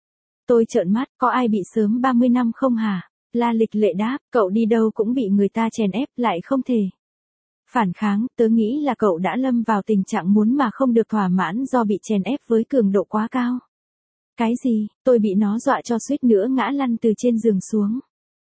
Tôi trợn mắt, có ai bị sớm ba mươi năm không hả? La Lịch Lệ đáp, cậu đi đâu cũng bị người ta chèn ép lại không thể phản kháng, tớ nghĩ là cậu đã lâm vào tình trạng muốn mà không được thỏa mãn do bị chèn ép với cường độ quá cao. Cái gì, tôi bị nó dọa cho suýt nữa ngã lăn từ trên giường xuống.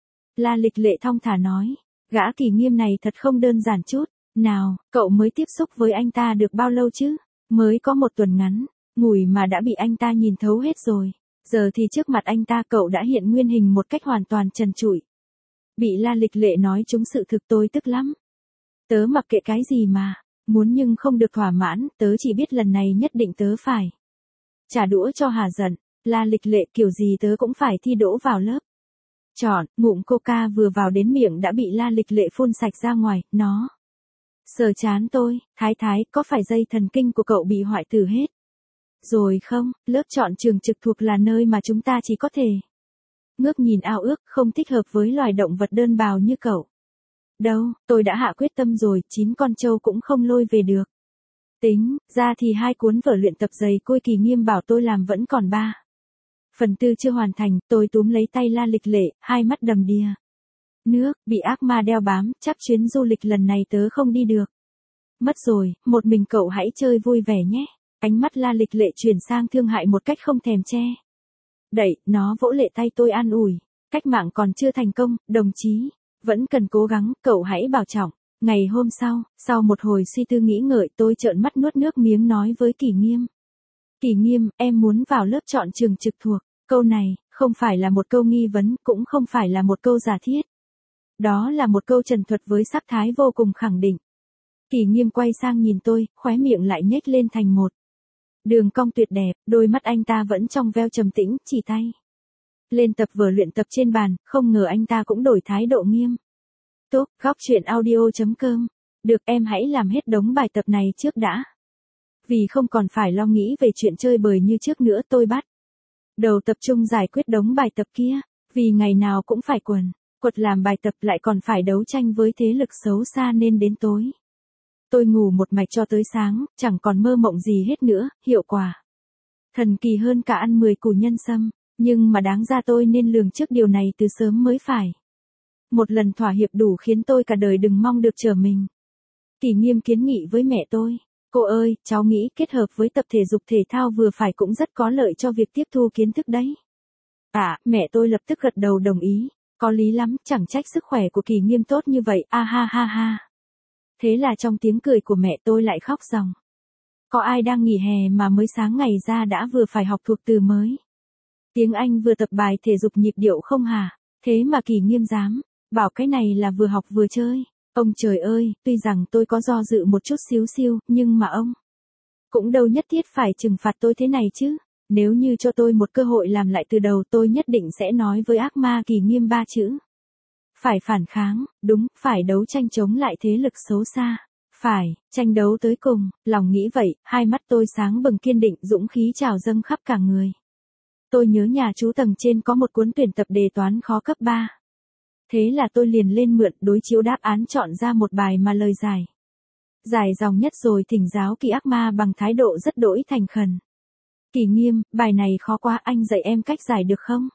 La Lịch Lệ thong thả nói, gã Kỳ Nghiêm này thật không đơn giản chút. Nào, cậu mới tiếp xúc với anh ta được bao lâu chứ? Mới có một tuần ngắn, ngủi mà đã bị anh ta nhìn thấu hết rồi. Giờ thì trước mặt anh ta cậu đã hiện nguyên hình một cách hoàn toàn trần trụi. Bị La Lịch Lệ nói trúng sự thực tôi tức lắm. Tớ mặc kệ cái gì mà, muốn nhưng không được thỏa mãn, tớ chỉ biết lần này nhất định tớ phải trả đũa cho hà giận. La Lịch Lệ, kiểu gì tớ cũng phải thi đỗ vào lớp. Chọn, ngụm coca vừa vào đến miệng đã bị La Lịch Lệ phun sạch ra ngoài, nó sờ chán tôi, Thái Thái, có phải dây thần kinh của cậu bị hoại tử hết rồi không? Lớp chọn trường trực thuộc là nơi mà chúng ta chỉ có thể ngước nhìn ao ước, không thích hợp với loài động vật đơn bào như cậu. Đâu, tôi đã hạ quyết tâm rồi, chín con trâu cũng không lôi về được. Tính ra thì hai cuốn vở luyện tập dày côi Kỳ Nghiêm bảo tôi làm vẫn còn ba phần tư chưa hoàn thành. Tôi túm lấy tay La Lịch Lệ, hai mắt đầm đìa nước, bị ác ma đeo bám, chắc chuyến du lịch lần này tớ không đi được. Mất rồi, một mình cậu hãy chơi vui vẻ nhé. Ánh mắt La Lịch Lệ chuyển sang thương hại một cách không thèm che đậy, nó vỗ lệ tay tôi an ủi, cách mạng còn chưa thành công, đồng chí vẫn cần cố gắng, cậu hãy bảo trọng. Ngày hôm sau, sau một hồi suy tư nghĩ ngợi, tôi trợn mắt nuốt nước miếng nói với Kỳ Nghiêm. Kỳ Nghiêm, em muốn vào lớp chọn trường trực thuộc. Câu này, không phải là một câu nghi vấn, cũng không phải là một câu giả thiết. Đó là một câu trần thuật với sắc thái vô cùng khẳng định. Kỳ Nghiêm quay sang nhìn tôi, khóe miệng lại nhếch lên thành một đường cong tuyệt đẹp, đôi mắt anh ta vẫn trong veo trầm tĩnh, chỉ tay lên tập vở luyện tập trên bàn, không ngờ anh ta cũng đổi thái độ nghiêm túc. Góc truyện audio chấm com. Được, em hãy làm hết đống bài tập này trước đã. Vì không còn phải lo nghĩ về chuyện chơi bời như trước nữa, tôi bắt đầu tập trung giải quyết đống bài tập kia. Vì ngày nào cũng phải quần quật làm bài tập lại còn phải đấu tranh với thế lực xấu xa nên đến tối tôi ngủ một mạch cho tới sáng, chẳng còn mơ mộng gì hết nữa. Hiệu quả thần kỳ hơn cả ăn mười củ nhân sâm, nhưng mà đáng ra tôi nên lường trước điều này từ sớm mới phải. Một lần thỏa hiệp đủ khiến tôi cả đời đừng mong được trở mình. Kỳ Nghiêm kiến nghị với mẹ tôi, cô ơi, cháu nghĩ kết hợp với tập thể dục thể thao vừa phải cũng rất có lợi cho việc tiếp thu kiến thức đấy. À, mẹ tôi lập tức gật đầu đồng ý, có lý lắm, chẳng trách sức khỏe của Kỳ Nghiêm tốt như vậy, a ha ha ha. Thế là trong tiếng cười của mẹ tôi lại khóc ròng. Có ai đang nghỉ hè mà mới sáng ngày ra đã vừa phải học thuộc từ mới tiếng Anh vừa tập bài thể dục nhịp điệu không hả? Thế mà Kỳ Nghiêm dám bảo cái này là vừa học vừa chơi. Ông trời ơi, tuy rằng tôi có do dự một chút xíu xiu, nhưng mà ông cũng đâu nhất thiết phải trừng phạt tôi thế này chứ. Nếu như cho tôi một cơ hội làm lại từ đầu, tôi nhất định sẽ nói với ác ma Kỳ Nghiêm ba chữ. Phải phản kháng, đúng, phải đấu tranh chống lại thế lực xấu xa. Phải, tranh đấu tới cùng, lòng nghĩ vậy, hai mắt tôi sáng bừng kiên định, dũng khí trào dâng khắp cả người. Tôi nhớ nhà chú tầng trên có một cuốn tuyển tập đề toán khó cấp ba. Thế là tôi liền lên mượn, đối chiếu đáp án, chọn ra một bài mà lời giải dài dòng nhất rồi thỉnh giáo Kỳ ác ma bằng thái độ rất đỗi thành khẩn. Kỳ Nghiêm, bài này khó quá, anh dạy em cách giải được không?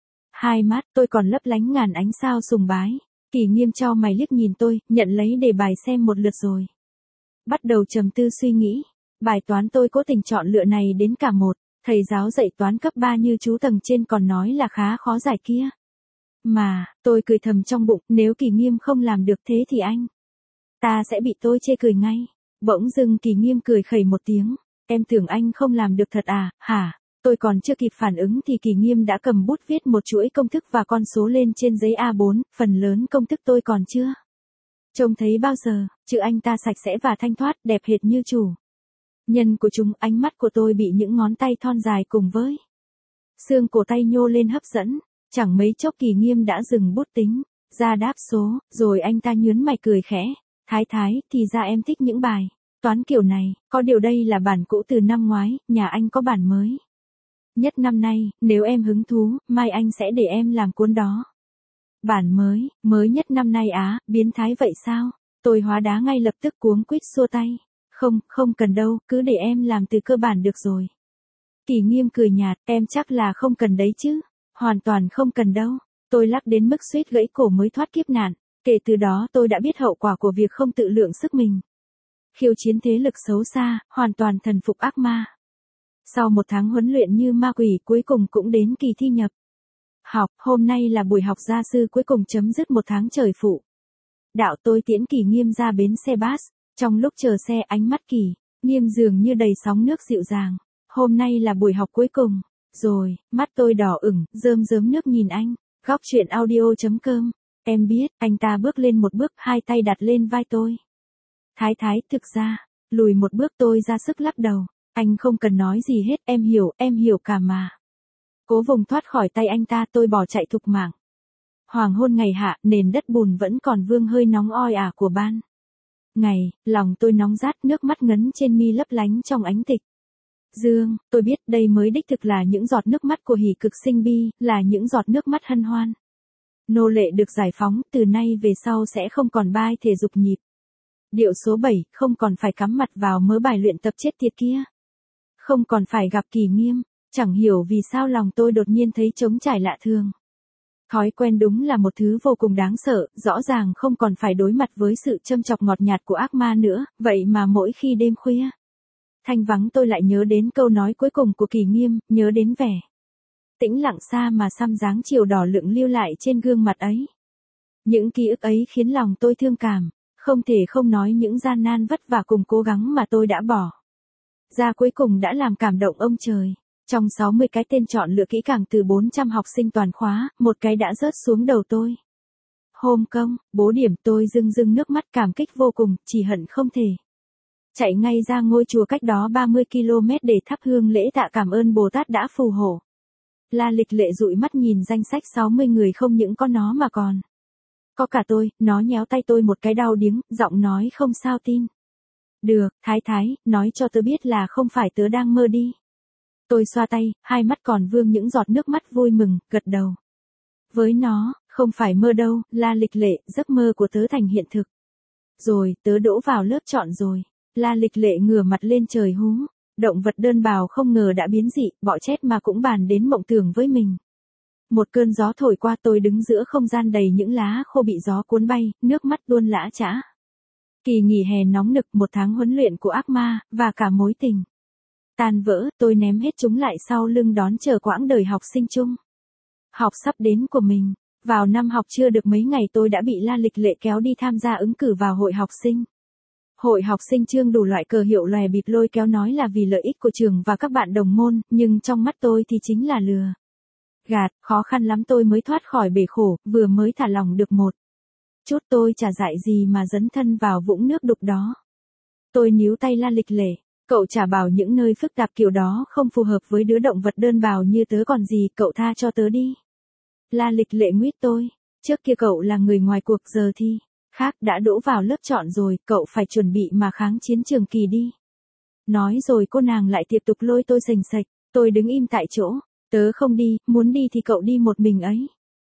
Hai mắt tôi còn lấp lánh ngàn ánh sao sùng bái. Kỳ Nghiêm cho mày liếc nhìn tôi, nhận lấy đề bài xem một lượt rồi bắt đầu trầm tư suy nghĩ. Bài toán tôi cố tình chọn lựa này đến cả một thầy giáo dạy toán cấp ba như chú tầng trên còn nói là khá khó giải kia. Mà, tôi cười thầm trong bụng, nếu Kỳ Nghiêm không làm được thế thì anh ta sẽ bị tôi chê cười ngay. Bỗng dưng Kỳ Nghiêm cười khẩy một tiếng. em tưởng anh không làm được thật à, hả? Tôi còn chưa kịp phản ứng thì Kỳ Nghiêm đã cầm bút viết một chuỗi công thức và con số lên trên giấy a bốn, phần lớn công thức tôi còn chưa trông thấy bao giờ, chữ anh ta sạch sẽ và thanh thoát, đẹp hệt như chủ nhân của chúng. Ánh mắt của tôi bị những ngón tay thon dài cùng với xương cổ tay nhô lên hấp dẫn. Chẳng mấy chốc Kỳ Nghiêm đã dừng bút tính ra đáp số, rồi anh ta nhướng mày cười khẽ. Thái Thái, thì ra em thích những bài toán kiểu này, có điều đây là bản cũ từ năm ngoái, nhà anh có bản mới nhất năm nay, nếu em hứng thú, mai anh sẽ để em làm cuốn đó. Bản mới, mới nhất năm nay á, biến thái vậy sao? Tôi hóa đá ngay lập tức cuống quýt xua tay. Không, không cần đâu, cứ để em làm từ cơ bản được rồi. Kỳ Nghiêm cười nhạt, em chắc là không cần đấy chứ. Hoàn toàn không cần đâu. Tôi lắc đến mức suýt gãy cổ mới thoát kiếp nạn. Kể từ đó tôi đã biết hậu quả của việc không tự lượng sức mình. Khiêu chiến thế lực xấu xa, hoàn toàn thần phục ác ma. Sau một tháng huấn luyện như ma quỷ, cuối cùng cũng đến kỳ thi nhập học. Hôm nay là buổi học gia sư cuối cùng chấm dứt một tháng trời phụ đạo. Tôi tiễn Kỳ Nghiêm ra bến xe bus. Trong lúc chờ xe, ánh mắt Kỳ Nghiêm dường như đầy sóng nước dịu dàng. Hôm nay là buổi học cuối cùng rồi. Mắt tôi đỏ ửng, rơm rớm nước nhìn anh. Góc truyện audio chấm com. Em biết. Anh ta bước lên một bước, hai tay đặt lên vai tôi. Thái Thái, thực ra lùi một bước. Tôi ra sức lắc đầu. Anh không cần nói gì hết, em hiểu, em hiểu cả mà. Cố vùng thoát khỏi tay anh ta, tôi bỏ chạy thục mạng. Hoàng hôn ngày hạ, nền đất bùn vẫn còn vương hơi nóng oi ả của ban ngày. Lòng tôi nóng rát, nước mắt ngấn trên mi lấp lánh trong ánh tịch dương. Tôi biết đây mới đích thực là những giọt nước mắt của hỉ cực sinh bi, là những giọt nước mắt hân hoan. Nô lệ được giải phóng, từ nay về sau sẽ không còn bai thể dục nhịp điệu số bảy, không còn phải cắm mặt vào mớ bài luyện tập chết tiệt kia. Không còn phải gặp Kỳ Nghiêm. Chẳng hiểu vì sao lòng tôi đột nhiên thấy trống trải lạ thường. Thói quen đúng là một thứ vô cùng đáng sợ, rõ ràng không còn phải đối mặt với sự châm chọc ngọt nhạt của ác ma nữa, vậy mà mỗi khi đêm khuya thanh vắng tôi lại nhớ đến câu nói cuối cùng của Kỳ Nghiêm, nhớ đến vẻ tĩnh lặng xa mà xăm dáng chiều đỏ lựng lưu lại trên gương mặt ấy. Những ký ức ấy khiến lòng tôi thương cảm, không thể không nói những gian nan vất vả cùng cố gắng mà tôi đã bỏ ra cuối cùng đã làm cảm động ông trời. Trong sáu mươi cái tên chọn lựa kỹ càng từ bốn trăm học sinh toàn khóa, một cái đã rớt xuống đầu tôi. Hôm công, bố điểm, tôi rưng rưng nước mắt cảm kích vô cùng, chỉ hận không thể chạy ngay ra ngôi chùa cách đó ba mươi ki lô mét để thắp hương lễ tạ cảm ơn Bồ Tát đã phù hộ. La Lịch Lệ dụi mắt nhìn danh sách sáu mươi người, không những có nó mà còn có cả tôi. Nó nhéo tay tôi một cái đau điếng, giọng nói không sao tin được. Thái Thái, nói cho tớ biết là không phải tớ đang mơ đi. Tôi xoa tay, hai mắt còn vương những giọt nước mắt vui mừng, gật đầu với nó. Không phải mơ đâu, La Lịch Lệ, giấc mơ của tớ thành hiện thực rồi. Tớ đỗ vào lớp chọn rồi. La Lịch Lệ ngửa mặt lên trời hú. Động vật đơn bào không ngờ đã biến dị, bọ chét mà cũng bàn đến mộng tưởng với mình. Một cơn gió thổi qua, tôi đứng giữa không gian đầy những lá khô bị gió cuốn bay, nước mắt tuôn lã chã. Kỳ nghỉ hè nóng nực, một tháng huấn luyện của ác ma, và cả mối tình tan vỡ, tôi ném hết chúng lại sau lưng đón chờ quãng đời học sinh chung học sắp đến của mình. Vào năm học chưa được mấy ngày tôi đã bị La Lịch Lệ kéo đi tham gia ứng cử vào hội học sinh. Hội học sinh trương đủ loại cờ hiệu lòe bịp, lôi kéo nói là vì lợi ích của trường và các bạn đồng môn, nhưng trong mắt tôi thì chính là lừa gạt. Khó khăn lắm tôi mới thoát khỏi bể khổ, vừa mới thả lỏng được một chút tôi chả dại gì mà dấn thân vào vũng nước đục đó. Tôi níu tay La Lịch Lệ. Cậu chả bảo những nơi phức tạp kiểu đó không phù hợp với đứa động vật đơn bào như tớ còn gì, cậu tha cho tớ đi. La Lịch Lệ nguyết tôi. Trước kia cậu là người ngoài cuộc, giờ thì khác, đã đỗ vào lớp chọn rồi, cậu phải chuẩn bị mà kháng chiến trường kỳ đi. Nói rồi cô nàng lại tiếp tục lôi tôi sành sạch. Tôi đứng im tại chỗ. Tớ không đi, muốn đi thì cậu đi một mình ấy.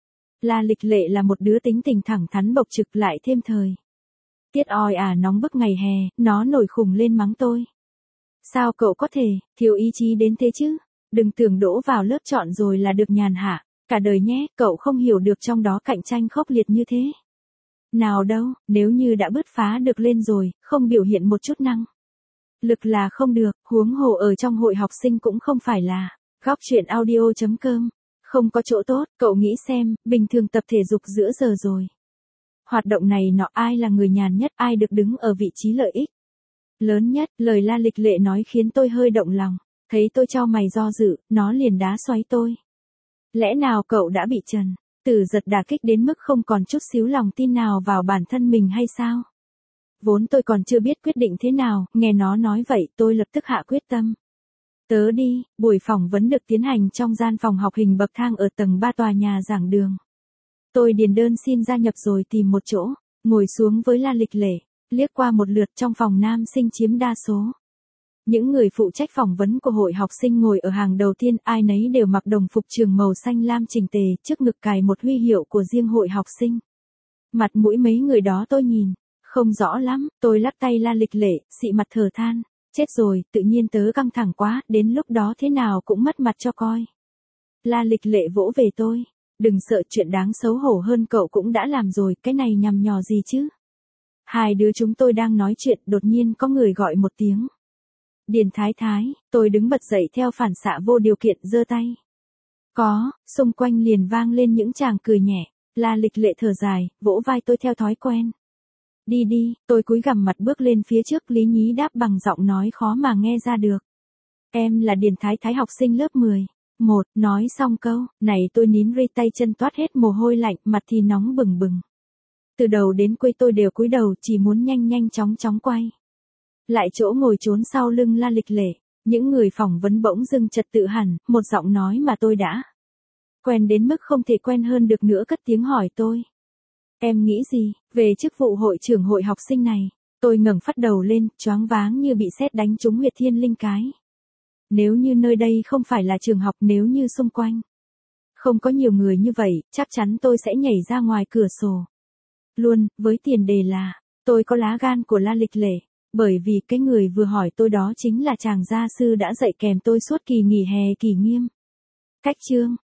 La Lịch Lệ là một đứa tính tình thẳng thắn bộc trực, lại thêm thời tiết oi ả nóng bức ngày hè, nó nổi khùng lên mắng tôi. Sao cậu có thể thiếu ý chí đến thế chứ? Đừng tưởng đỗ vào lớp chọn rồi là được nhàn hạ cả đời nhé, cậu không hiểu được trong đó cạnh tranh khốc liệt như thế nào đâu. Nếu như đã bứt phá được lên rồi, không biểu hiện một chút năng lực là không được, huống hồ ở trong hội học sinh cũng không phải là. Góc truyện audio chấm com. Không có chỗ tốt, cậu nghĩ xem, bình thường tập thể dục giữa giờ rồi. Hoạt động này nọ, ai là người nhàn nhất, ai được đứng ở vị trí lợi ích Lớn nhất, lời La Lịch Lệ nói khiến tôi hơi động lòng. Thấy tôi chau mày do dự, nó liền đá xoáy tôi. Lẽ nào cậu đã bị Trần Tử Giật đả kích đến mức không còn chút xíu lòng tin nào vào bản thân mình hay sao? Vốn tôi còn chưa biết quyết định thế nào, nghe nó nói vậy tôi lập tức hạ quyết tâm. Tớ đi, buổi phỏng vấn được tiến hành trong gian phòng học hình bậc thang ở tầng ba tòa nhà giảng đường. Tôi điền đơn xin gia nhập rồi tìm một chỗ, ngồi xuống với La Lịch Lệ, liếc qua một lượt trong phòng nam sinh chiếm đa số. Những người phụ trách phỏng vấn của hội học sinh ngồi ở hàng đầu tiên, ai nấy đều mặc đồng phục trường màu xanh lam chỉnh tề, trước ngực cài một huy hiệu của riêng hội học sinh. Mặt mũi mấy người đó tôi nhìn không rõ lắm, tôi lắc tay La Lịch Lệ, xị mặt thở than, chết rồi, tự nhiên tớ căng thẳng quá, đến lúc đó thế nào cũng mất mặt cho coi. La Lịch Lệ vỗ về tôi, đừng sợ, chuyện đáng xấu hổ hơn cậu cũng đã làm rồi, cái này nhằm nhò gì chứ. Hai đứa chúng tôi đang nói chuyện, đột nhiên có người gọi một tiếng. Điền Thái Thái, tôi đứng bật dậy theo phản xạ vô điều kiện giơ tay. Có, xung quanh liền vang lên những tràng cười nhẹ, La Lịch Lệ thở dài, vỗ vai tôi theo thói quen. Đi đi, tôi cúi gằm mặt bước lên phía trước, lý nhí đáp bằng giọng nói khó mà nghe ra được. Em là Điền Thái Thái, học sinh lớp mười. Một, nói xong câu này tôi nín rây, tay chân toát hết mồ hôi lạnh, mặt thì nóng bừng bừng. Từ đầu đến cuối tôi đều cúi đầu, chỉ muốn nhanh nhanh chóng chóng quay lại chỗ ngồi trốn sau lưng La Lịch Lệ. Những người phỏng vấn bỗng dưng trật tự hẳn, một giọng nói mà tôi đã quen đến mức không thể quen hơn được nữa cất tiếng hỏi tôi. Em nghĩ gì về chức vụ hội trưởng hội học sinh này? Tôi ngẩng phát đầu lên, choáng váng như bị sét đánh trúng huyệt thiên linh cái. Nếu như nơi đây không phải là trường học, nếu như xung quanh không có nhiều người như vậy, chắc chắn tôi sẽ nhảy ra ngoài cửa sổ luôn, với tiền đề là tôi có lá gan của La Lịch Lệ, bởi vì cái người vừa hỏi tôi đó chính là chàng gia sư đã dạy kèm tôi suốt kỳ nghỉ hè kỳ nghiêm. Cách chương